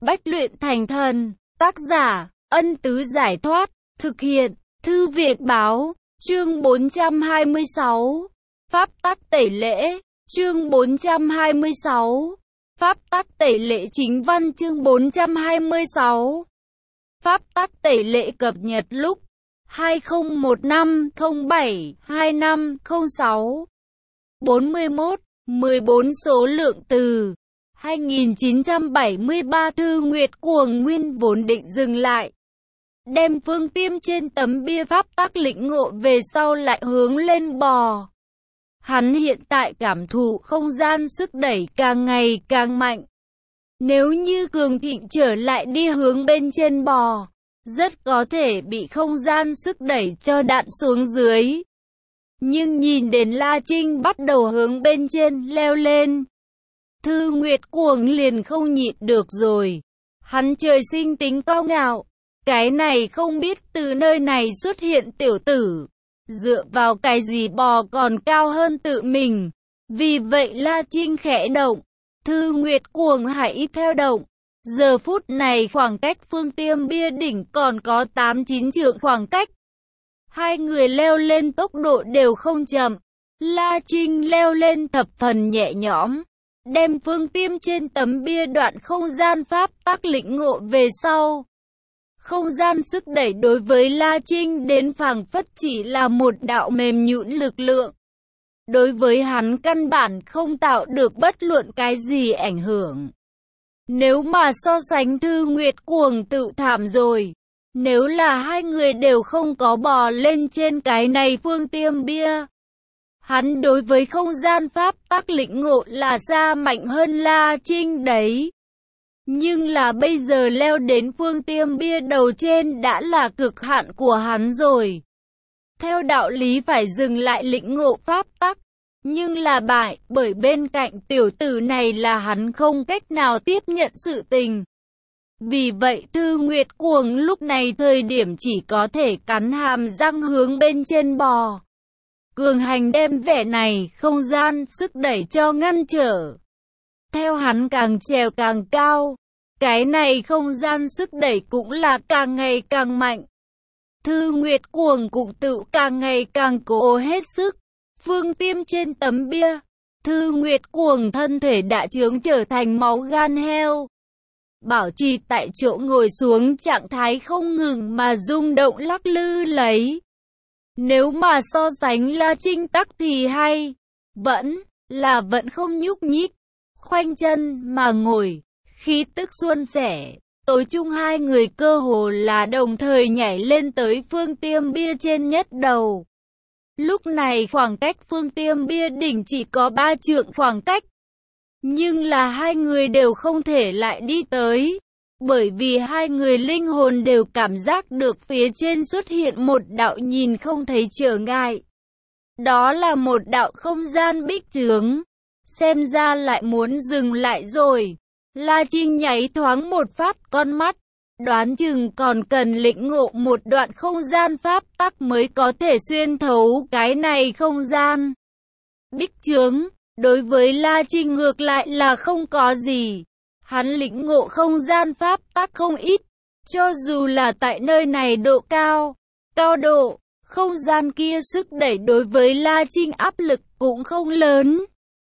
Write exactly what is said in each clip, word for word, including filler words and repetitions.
Bách luyện thành thần. Tác giả, Ân Tứ Giải Thoát. Thực hiện, Thư Việt Báo. Chương bốn trăm hai mươi sáu. Pháp tắc tẩy lễ. Chương bốn trăm hai mươi sáu. Pháp tắc tẩy lễ chính văn. Chương bốn trăm hai mươi sáu. Pháp tắc tẩy lễ cập nhật lúc hai không một năm không bảy hai năm không sáu. bốn mươi mốt, mười bốn số lượng từ hai nghìn chín trăm bảy mươi ba. Thư Nguyệt Cuồng nguyên vốn định dừng lại, đem phương tiêm trên tấm bia pháp tắc lĩnh ngộ về sau lại hướng lên bò. Hắn hiện tại cảm thụ không gian sức đẩy càng ngày càng mạnh. Nếu như cường thịnh trở lại đi hướng bên trên bò, rất có thể bị không gian sức đẩy cho đạn xuống dưới. Nhưng nhìn đến La Trinh bắt đầu hướng bên trên leo lên, Thư Nguyệt Cuồng liền không nhịn được rồi. Hắn trời sinh tính cao ngạo, cái này không biết từ nơi này xuất hiện tiểu tử, dựa vào cái gì bò còn cao hơn tự mình. Vì vậy La Trinh khẽ động, Thư Nguyệt Cuồng hãy theo động. Giờ phút này khoảng cách phương tiêm bia đỉnh còn có tám chín trượng khoảng cách. Hai người leo lên tốc độ đều không chậm. La Trinh leo lên thập phần nhẹ nhõm, đem phương tiêm trên tấm bia đoạn không gian pháp tắc lĩnh ngộ về sau. Không gian sức đẩy đối với La Trinh đến phảng phất chỉ là một đạo mềm nhũn lực lượng. Đối với hắn căn bản không tạo được bất luận cái gì ảnh hưởng. Nếu mà so sánh Thư Nguyệt Cuồng tự thảm rồi. Nếu là hai người đều không có bò lên trên cái này phương tiêm bia, hắn đối với không gian pháp tắc lĩnh ngộ là xa mạnh hơn La Trinh đấy. Nhưng là bây giờ leo đến phương tiêm bia đầu trên đã là cực hạn của hắn rồi. Theo đạo lý phải dừng lại lĩnh ngộ pháp tắc. Nhưng là bại, bởi bên cạnh tiểu tử này là hắn không cách nào tiếp nhận sự tình. Vì vậy Thư Nguyệt Cuồng lúc này thời điểm chỉ có thể cắn hàm răng hướng bên trên bò. Cường hành đem vẻ này không gian sức đẩy cho ngăn trở. Theo hắn càng trèo càng cao, cái này không gian sức đẩy cũng là càng ngày càng mạnh. Thư Nguyệt Cuồng cũng tự càng ngày càng cố hết sức. Phương tiêm trên tấm bia, Thư Nguyệt Cuồng thân thể đã trướng trở thành máu gan heo. Bảo trì tại chỗ ngồi xuống trạng thái không ngừng mà rung động lắc lư lấy. Nếu mà so sánh La Trinh tắc thì hay, vẫn là vẫn không nhúc nhích, khoanh chân mà ngồi, khí tức suôn sẻ. Tối chung hai người cơ hồ là đồng thời nhảy lên tới phương tiêm bia trên nhất đầu. Lúc này khoảng cách phương tiêm bia đỉnh chỉ có ba trượng khoảng cách. Nhưng là hai người đều không thể lại đi tới. Bởi vì hai người linh hồn đều cảm giác được phía trên xuất hiện một đạo nhìn không thấy trở ngại. Đó là một đạo không gian bích chướng. Xem ra lại muốn dừng lại rồi. La Trinh nháy thoáng một phát con mắt. Đoán chừng còn cần lĩnh ngộ một đoạn không gian pháp tắc mới có thể xuyên thấu cái này không gian bích chướng. Đối với La Trinh ngược lại là không có gì. Hắn lĩnh ngộ không gian pháp tắc không ít. Cho dù là tại nơi này độ cao, cao độ, không gian kia sức đẩy đối với La Trinh áp lực cũng không lớn.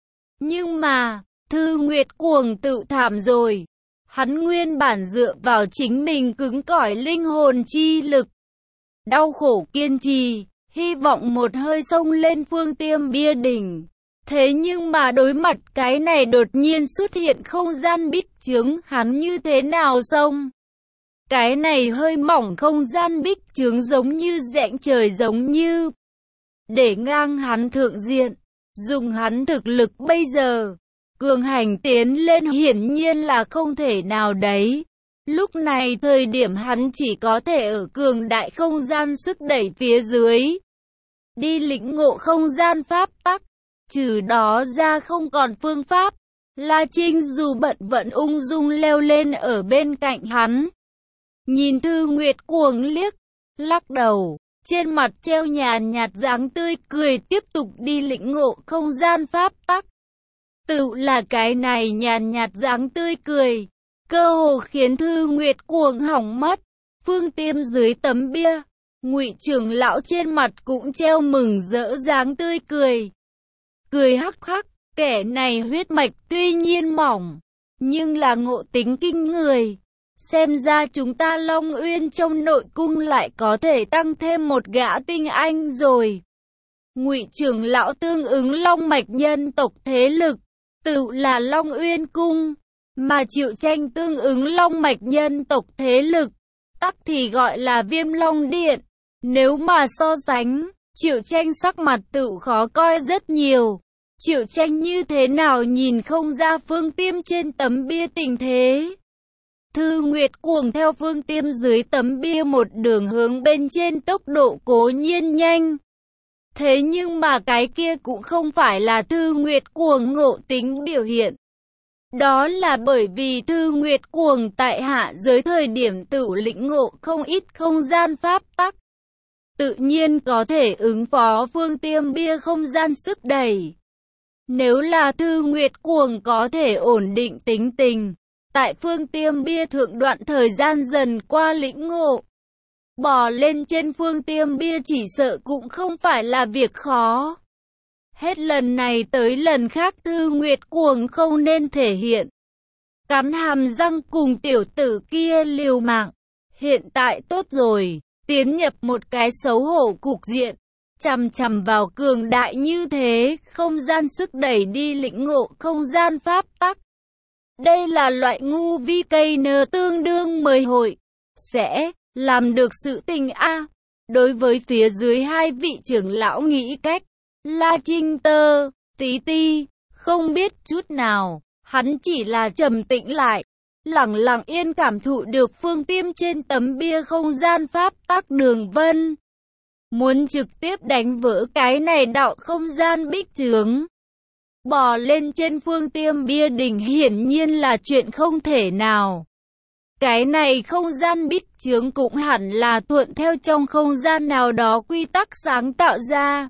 Nhưng mà, Thư Nguyệt Cuồng tự thảm rồi. Hắn nguyên bản dựa vào chính mình cứng cỏi linh hồn chi lực. Đau khổ kiên trì, hy vọng một hơi xông lên phương tiêm bia đỉnh. Thế nhưng mà đối mặt cái này đột nhiên xuất hiện không gian bích chướng, hắn như thế nào xông? Cái này hơi mỏng không gian bích chướng giống như rãnh trời giống như. Để ngang hắn thượng diện, dùng hắn thực lực bây giờ. Cường hành tiến lên hiển nhiên là không thể nào đấy. Lúc này thời điểm hắn chỉ có thể ở cường đại không gian sức đẩy phía dưới. Đi lĩnh ngộ không gian pháp tắc. Trừ đó ra không còn phương pháp. La Trinh dù bận vẫn ung dung leo lên ở bên cạnh hắn. Nhìn Thư Nguyệt Cuồng liếc, lắc đầu. Trên mặt treo nhàn nhạt dáng tươi cười tiếp tục đi lĩnh ngộ không gian pháp tắc. Tự là cái này nhàn nhạt dáng tươi cười, cơ hồ khiến Thư Nguyệt cuồng hỏng mất. Phương Tiêm dưới tấm bia, Ngụy trưởng lão trên mặt cũng treo mừng rỡ dáng tươi cười. Cười hắc hắc, kẻ này huyết mạch tuy nhiên mỏng, nhưng là ngộ tính kinh người. Xem ra chúng ta Long Uyên trong nội cung lại có thể tăng thêm một gã tinh anh rồi. Ngụy trưởng lão tương ứng long mạch nhân tộc thế lực, tự là Long Uyên cung, mà Triệu Tranh tương ứng long mạch nhân tộc thế lực, tắc thì gọi là Viêm Long Điện. Nếu mà so sánh, Triệu Tranh sắc mặt tự khó coi rất nhiều. Triệu Tranh như thế nào nhìn không ra Phương Tiêm trên tấm bia tình thế. Thư Nguyệt cuồng theo Phương Tiêm dưới tấm bia một đường hướng bên trên, tốc độ cố nhiên nhanh. Thế nhưng mà cái kia cũng không phải là Thư Nguyệt cuồng ngộ tính biểu hiện. Đó là bởi vì Thư Nguyệt cuồng tại hạ giới thời điểm tự lĩnh ngộ không ít không gian pháp tắc. Tự nhiên có thể ứng phó Phương Tiêm bia không gian sức đẩy. Nếu là Thư Nguyệt cuồng có thể ổn định tính tình, tại Phương Tiêm bia thượng đoạn thời gian dần qua lĩnh ngộ, bò lên trên Phương Tiêm bia chỉ sợ cũng không phải là việc khó. Hết lần này tới lần khác Thư Nguyệt cuồng không nên thể hiện. Cắn hàm răng cùng tiểu tử kia liều mạng. Hiện tại tốt rồi, tiến nhập một cái xấu hổ cục diện. Chằm chằm vào cường đại như thế, không gian sức đẩy đi lĩnh ngộ không gian pháp tắc. Đây là loại ngu vi cây nơ tương đương mười hội. Sẽ làm được sự tình a. Đối với phía dưới hai vị trưởng lão nghĩ cách, La Trinh Tơ, tí ti, không biết chút nào, hắn chỉ là trầm tĩnh lại, lặng lặng yên cảm thụ được Phương Tiêm trên tấm bia không gian pháp tắc đường vân. Muốn trực tiếp đánh vỡ cái này đạo không gian bích chướng. Bò lên trên Phương Tiêm bia đỉnh hiển nhiên là chuyện không thể nào. Cái này không gian bích chướng cũng hẳn là thuận theo trong không gian nào đó quy tắc sáng tạo ra.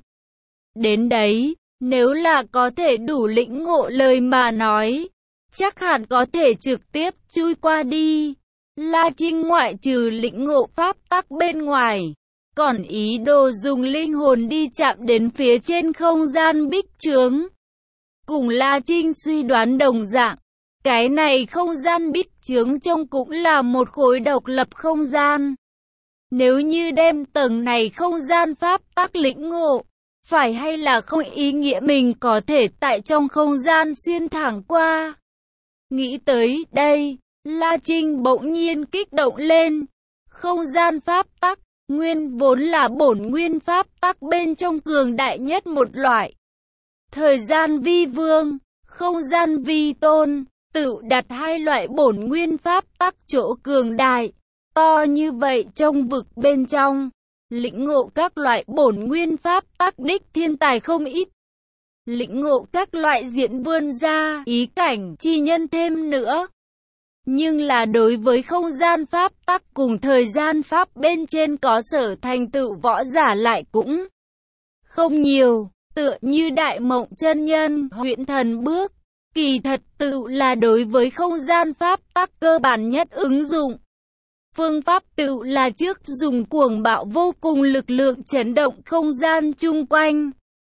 Đến đấy, nếu là có thể đủ lĩnh ngộ lời mà nói, chắc hẳn có thể trực tiếp chui qua đi. La Trinh ngoại trừ lĩnh ngộ pháp tắc bên ngoài, còn ý đồ dùng linh hồn đi chạm đến phía trên không gian bích chướng. Cùng La Trinh suy đoán đồng dạng, cái này không gian bích chướng trông cũng là một khối độc lập không gian. Nếu như đem tầng này không gian pháp tắc lĩnh ngộ, phải hay là không ý nghĩa mình có thể tại trong không gian xuyên thẳng qua. Nghĩ tới đây, La Trinh bỗng nhiên kích động lên. Không gian pháp tắc, nguyên vốn là bổn nguyên pháp tắc bên trong cường đại nhất một loại. Thời gian vi vương, không gian vi tôn, tự đặt hai loại bổn nguyên pháp tắc chỗ cường đại, to như vậy trong vực bên trong. Lĩnh ngộ các loại bổn nguyên pháp tắc đích thiên tài không ít. Lĩnh ngộ các loại diễn vươn ra ý cảnh chi nhân thêm nữa. Nhưng là đối với không gian pháp tắc cùng thời gian pháp bên trên có sở thành tựu võ giả lại cũng không nhiều. Tựa như Đại Mộng chân nhân, Huyễn Thần bước, kỳ thật tự là đối với không gian pháp tắc cơ bản nhất ứng dụng. Phương pháp tự là trước dùng cuồng bạo vô cùng lực lượng chấn động không gian chung quanh,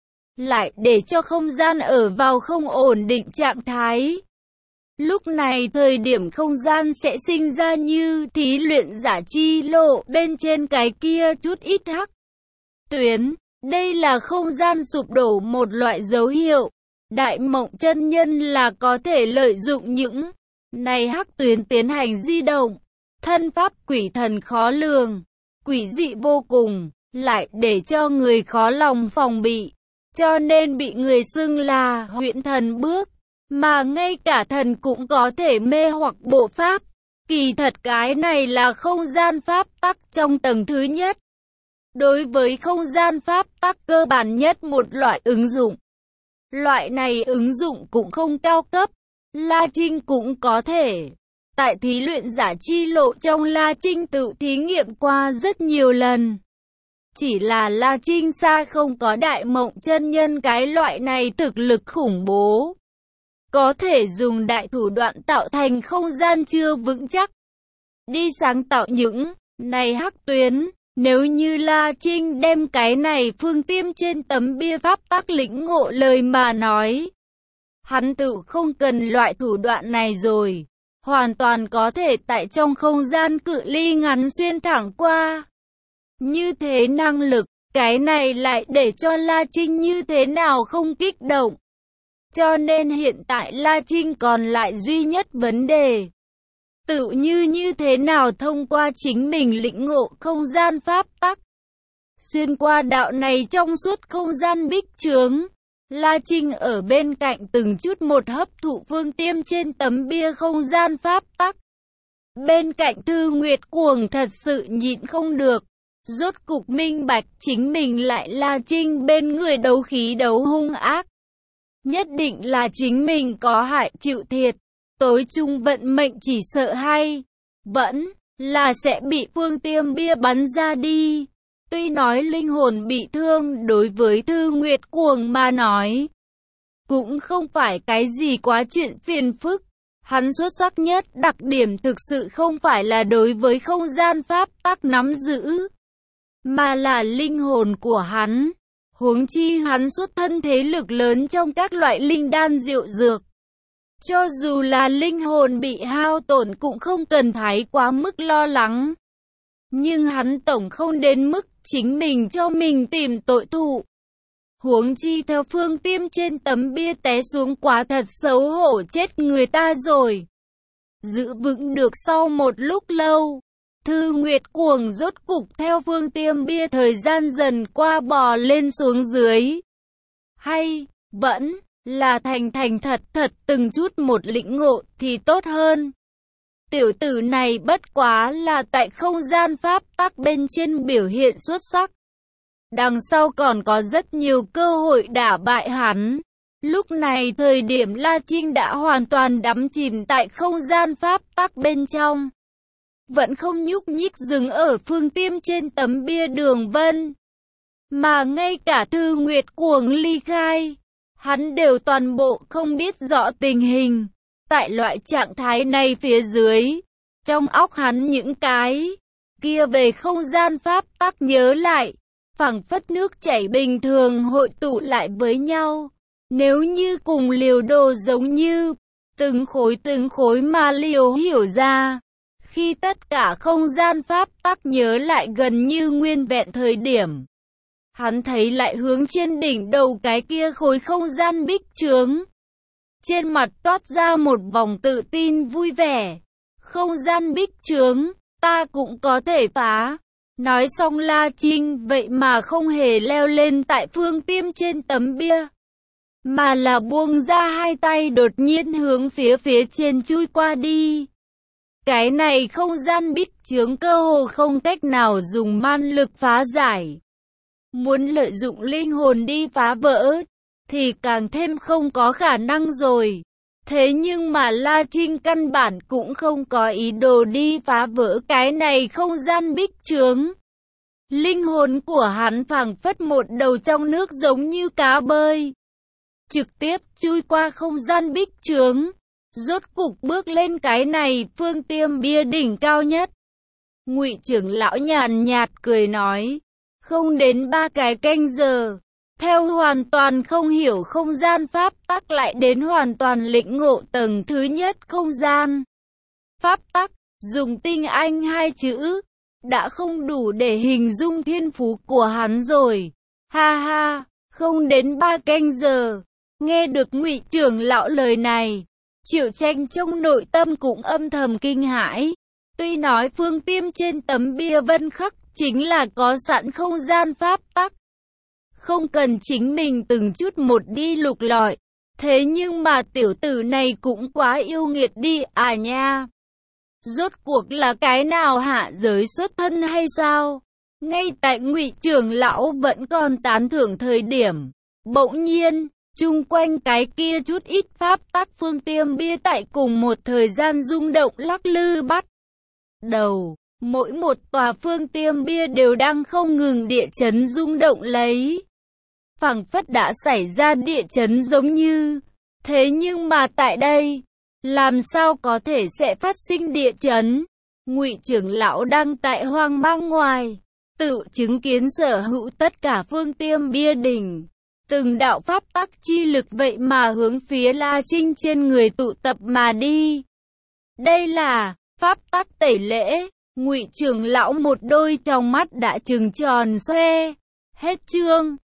lại để cho không gian ở vào không ổn định trạng thái. Lúc này thời điểm không gian sẽ sinh ra như thí luyện giả chi lộ bên trên cái kia chút ít hắc tuyến. Đây là không gian sụp đổ một loại dấu hiệu. Đại Mộng chân nhân là có thể lợi dụng những này hắc tuyến tiến hành di động. Thân pháp quỷ thần khó lường, quỷ dị vô cùng, lại để cho người khó lòng phòng bị. Cho nên bị người xưng là Huyễn Thần bước. Mà ngay cả thần cũng có thể mê hoặc bộ pháp. Kỳ thật cái này là không gian pháp tắc trong tầng thứ nhất. Đối với không gian pháp tắc cơ bản nhất một loại ứng dụng. Loại này ứng dụng cũng không cao cấp. La Trinh cũng có thể. Tại thí luyện giả chi lộ trong La Trinh tự thí nghiệm qua rất nhiều lần. Chỉ là La Trinh xa không có Đại Mộng chân nhân cái loại này thực lực khủng bố. có thể dùng đại thủ đoạn tạo thành không gian chưa vững chắc. Đi sáng tạo những này hắc tuyến. Nếu như La Trinh đem cái này phương tiêm trên tấm bia pháp tắc lĩnh ngộ lời mà nói, hắn tự không cần loại thủ đoạn này rồi, hoàn toàn có thể tại trong không gian cự ly ngắn xuyên thẳng qua. Như thế năng lực, cái này lại để cho La Trinh như thế nào không kích động. Cho nên hiện tại La Trinh còn lại duy nhất vấn đề. Tự như như thế nào thông qua chính mình lĩnh ngộ không gian pháp tắc. Xuyên qua đạo này trong suốt không gian bích chướng. La Trinh ở bên cạnh từng chút một hấp thụ phương tiêm trên tấm bia không gian pháp tắc. Bên cạnh Thư Nguyệt Cuồng thật sự nhịn không được. Rốt cục minh bạch chính mình lại La Trinh bên người đấu khí đấu hung ác. Nhất định là chính mình có hại chịu thiệt. Tối chung vận mệnh chỉ sợ hay vẫn là sẽ bị phương tiêm bia bắn ra đi. Tuy nói linh hồn bị thương đối với Thư Nguyệt Cuồng mà nói, cũng không phải cái gì quá chuyện phiền phức. Hắn xuất sắc nhất đặc điểm thực sự không phải là đối với không gian pháp tắc nắm giữ, mà là linh hồn của hắn. Huống chi hắn xuất thân thế lực lớn trong các loại linh đan diệu dược. Cho dù là linh hồn bị hao tổn cũng không cần thái quá mức lo lắng. Nhưng hắn tổng không đến mức chính mình cho mình tìm tội thụ. Huống chi theo phương tiêm trên tấm bia té xuống quá thật xấu hổ chết người ta rồi. Giữ vững được sau một lúc lâu, Thư Nguyệt Cuồng rốt cục theo phương tiêm bia thời gian dần qua bò lên xuống dưới. Hay, vẫn là thành thành thật thật từng chút một lĩnh ngộ thì tốt hơn. Tiểu tử này bất quá là tại không gian pháp tắc bên trên biểu hiện xuất sắc. Đằng sau còn có rất nhiều cơ hội đả bại hắn. Lúc này thời điểm La Trinh đã hoàn toàn đắm chìm tại không gian pháp tắc bên trong. Vẫn không nhúc nhích dừng ở phương tiêm trên tấm bia đường vân. Mà ngay cả Thư Nguyệt Cuồng ly khai, hắn đều toàn bộ không biết rõ tình hình. Tại loại trạng thái này phía dưới, trong óc hắn những cái kia về không gian pháp tắc nhớ lại, phảng phất nước chảy bình thường hội tụ lại với nhau. Nếu như cùng liều đồ giống như, từng khối từng khối mà liều hiểu ra. Khi tất cả không gian pháp tắc nhớ lại gần như nguyên vẹn thời điểm, hắn thấy lại hướng trên đỉnh đầu cái kia khối không gian bích chướng. Trên mặt toát ra một vòng tự tin vui vẻ. Không gian bích chướng, ta cũng có thể phá. Nói xong La Trinh vậy mà không hề leo lên tại phương tiêm trên tấm bia, mà là buông ra hai tay đột nhiên hướng phía phía trên chui qua đi. Cái này không gian bích chướng cơ hồ không cách nào dùng man lực phá giải. Muốn lợi dụng linh hồn đi phá vỡ, thì càng thêm không có khả năng rồi. Thế nhưng mà La Trinh căn bản cũng không có ý đồ đi phá vỡ cái này không gian bích chướng. Linh hồn của hắn phảng phất một đầu trong nước giống như cá bơi, trực tiếp chui qua không gian bích chướng, rốt cục bước lên cái này phương tiêm bia đỉnh cao nhất. Ngụy trưởng lão nhàn nhạt cười nói, không đến ba cái canh giờ, theo hoàn toàn không hiểu không gian pháp tắc lại đến hoàn toàn lĩnh ngộ tầng thứ nhất không gian pháp tắc, dùng tinh anh hai chữ đã không đủ để hình dung thiên phú của hắn rồi. Ha ha, không đến ba canh giờ. Nghe được Ngụy trưởng lão lời này, Triệu Tranh trong nội tâm cũng âm thầm kinh hãi. Tuy nói phương tiêm trên tấm bia vân khắc chính là có sẵn không gian pháp tắc, không cần chính mình từng chút một đi lục lọi. Thế nhưng mà tiểu tử này cũng quá yêu nghiệt đi à nha. Rốt cuộc là cái nào hạ giới xuất thân hay sao? Ngay tại Ngụy trưởng lão vẫn còn tán thưởng thời điểm, bỗng nhiên, chung quanh cái kia chút ít pháp tắc phương tiêm bia tại cùng một thời gian rung động lắc lư bắt đầu. Mỗi một tòa phương tiêm bia đều đang không ngừng địa chấn rung động lấy. Phảng phất đã xảy ra địa chấn giống như. Thế nhưng mà tại đây, làm sao có thể sẽ phát sinh địa chấn? Ngụy trưởng lão đang tại hoang mang ngoài, tự chứng kiến sở hữu tất cả phương tiêm bia đỉnh. Từng đạo pháp tắc chi lực vậy mà hướng phía La Trinh trên người tụ tập mà đi. Đây là pháp tắc tẩy lễ. Ngụy trưởng lão một đôi trong mắt đã trừng tròn xoe. Hết chương.